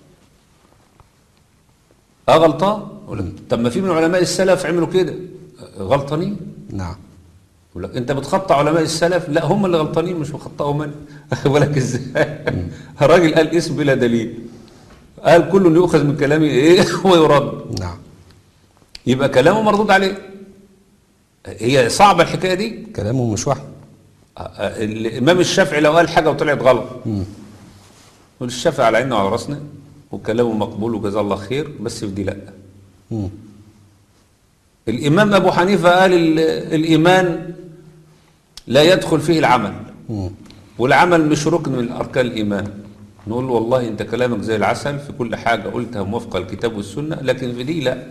اه غلطان. طب ما في من علماء السلف عملوا كده غلطانين. نعم. انت بتخطأ علماء السلف، لا هم اللي غلطانين مش بخطئوا من. ولك ازاي؟ الراجل قال اسم بلا دليل، قال كل يؤخذ من كلامه ايه ويرد. نعم. يبقى كلامه مردود عليه. هي صعبة الحكاية دي. كلامه مش وحي. الإمام الشافعي لو قال حاجة وطلعت غلط، يقول الشافعي على عيننا وعلى راسنا وكلامه مقبول وجزاه الله خير، بس في دي لا. مم. الإمام أبو حنيفة قال الإيمان لا يدخل فيه العمل، مم. والعمل مش ركن من أركان الإيمان. نقول له والله أنت كلامك زي العسل في كل حاجة قلتها موافقة الكتاب والسنة، لكن في دي لا.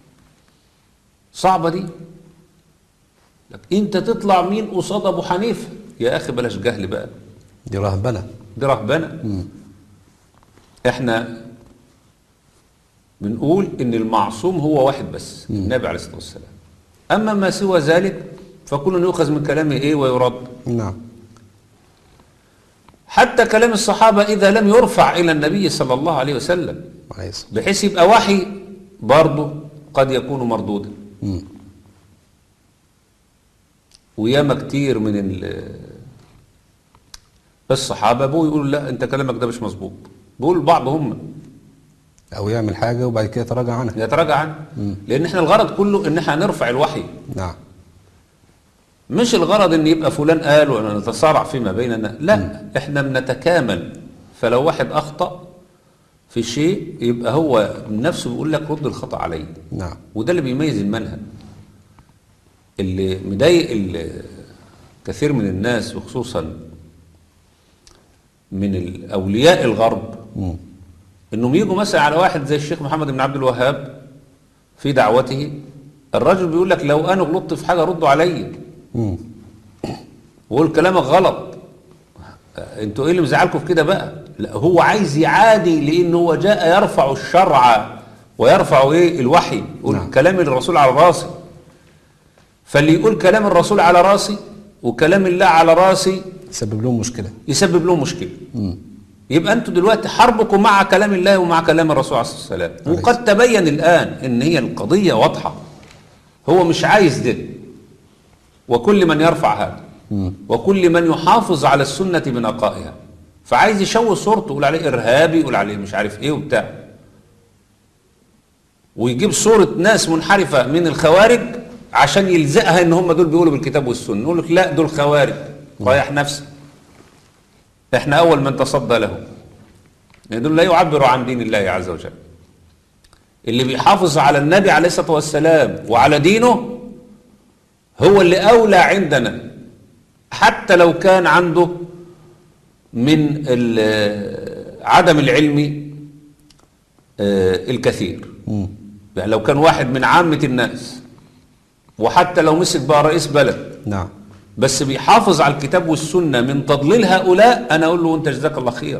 صعبة دي. أنت تطلع مين قصاد أبو حنيفة؟ يا أخي بلاش جهل بقى، دي رهبنة. دي رهبنة. مم. احنا بنقول ان المعصوم هو واحد بس، مم. النبي عليه الصلاة والسلام. اما ما سوى ذلك فكل يؤخذ من كلامه ايه ويرد. نعم. حتى كلام الصحابة اذا لم يرفع الى النبي صلى الله عليه وسلم عليه الصلاة. بحيث يبقى وحي برضه قد يكون مردودا. مم. وياما كتير من الصحابة بقوا يقولوا لا انت كلامك ده مش مظبوط، بقول بعض هم أو يعمل حاجة وبعد كده يتراجع عنها. يتراجع عنها. لأن احنا الغرض كله ان احنا نرفع الوحي. نعم. مش الغرض ان يبقى فلان قال وانا نتصارع فيما بيننا، لا. م. احنا بنتكامل. فلو واحد أخطأ في شيء يبقى هو نفسه بيقول لك رد الخطأ عليه. نعم. وده اللي بيميز المنهج. اللي مضايق كثير من الناس وخصوصا من الأولياء الغرب، م. انهم يجوا مثلا على واحد زي الشيخ محمد بن عبد الوهاب في دعوته، الرجل بيقول لك لو انا غلطت في حاجه ردوا عليا وقول كلامك غلط. انتوا ايه اللي مزعلكم في كده بقى؟ لا هو عايز يعادي، لان هو جاء يرفع الشرع ويرفع ايه الوحي، يقول نعم. كلام الرسول على راسي. فاللي يقول كلام الرسول على راسي وكلام الله على راسي يسبب لهم مشكله يسبب لهم مشكله. مم. يبقى انتوا دلوقتي حربكم مع كلام الله ومع كلام الرسول عليه الصلاه والسلام. وقد تبين الان ان هي القضيه واضحه. هو مش عايز ده، وكل من يرفع هذا م. وكل من يحافظ على السنه بنقائها، فعايز يشوه صورته، يقول عليه ارهابي، يقول عليه مش عارف ايه وبتاع، ويجيب صوره ناس منحرفه من الخوارج عشان يلزقها ان هم دول بيقولوا بالكتاب والسنه. نقول لك لا دول خوارج، رايح نفسك. احنا اول من تصدى لهم، يعني دول لا يعبروا عن دين الله عز وجل. اللي بيحافظ على النبي عليه الصلاه والسلام وعلى دينه هو اللي اولى عندنا، حتى لو كان عنده من عدم العلم الكثير. يعني لو كان واحد من عامه الناس وحتى لو مسك بقى رئيس بلد نعم. بس بيحافظ على الكتاب والسنة من تضليل هؤلاء، أنا أقول له أنت جزاك الله خير.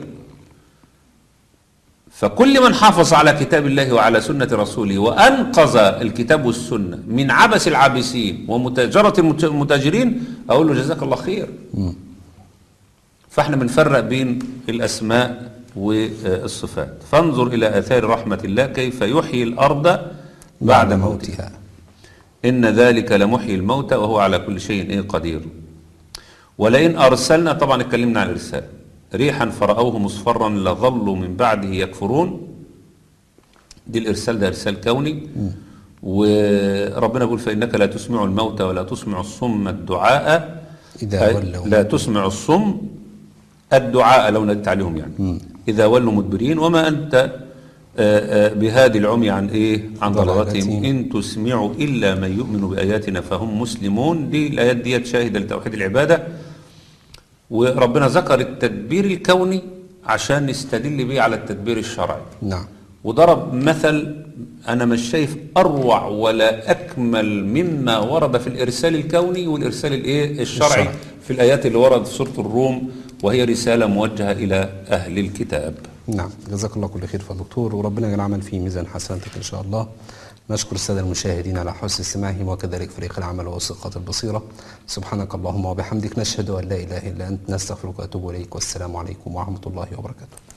فكل من حافظ على كتاب الله وعلى سنة رسوله وأنقذ الكتاب والسنة من عبث العابثين ومتاجرة المتاجرين، أقول له جزاك الله خير. م. فاحنا بنفرق بين الأسماء والصفات. فانظر إلى آثار رحمة الله كيف يحيي الأرض بعد, بعد موتها. موتها إن ذلك لمحيي الموتى وهو على كل شيء قدير. ولئن أرسلنا، طبعا اتكلمنا عن الإرسال، ريحا فرأوه مصفرا لظلوا من بعده يكفرون. دي الإرسال، ده إرسال كوني. م. وربنا يقول فإنك لا تسمع الموتى ولا تسمع الصم الدعاء إذا ولوا، لا تسمع الصم الدعاء لو ندت عليهم يعني م. إذا ولوا مدبرين وما أنت بهذه العمي عن إيه عن ضلالتهم إن تسمعوا إلا من يؤمن بآياتنا فهم مسلمون. دي الآيات دي شاهدة لتوحيد العبادة. وربنا ذكر التدبير الكوني عشان نستدل به على التدبير الشرعي. نعم. وضرب مثل أنا مش شايف أروع ولا أكمل مما ورد في الإرسال الكوني والإرسال الإيه الشرعي الشرع. في الآيات اللي ورد في سورة الروم، وهي رسالة موجهة إلى أهل الكتاب. نعم. جزاك الله كل خير يا دكتور، وربنا يجعل العمل في ميزان حسناتك إن شاء الله. نشكر السادة المشاهدين على حسن استماعهم وكذلك فريق العمل وثقة البصيرة. سبحانك اللهم وبحمدك، نشهد أن لا إله إلا أنت، نستغفرك ونتوب إليك، والسلام عليكم ورحمة الله وبركاته.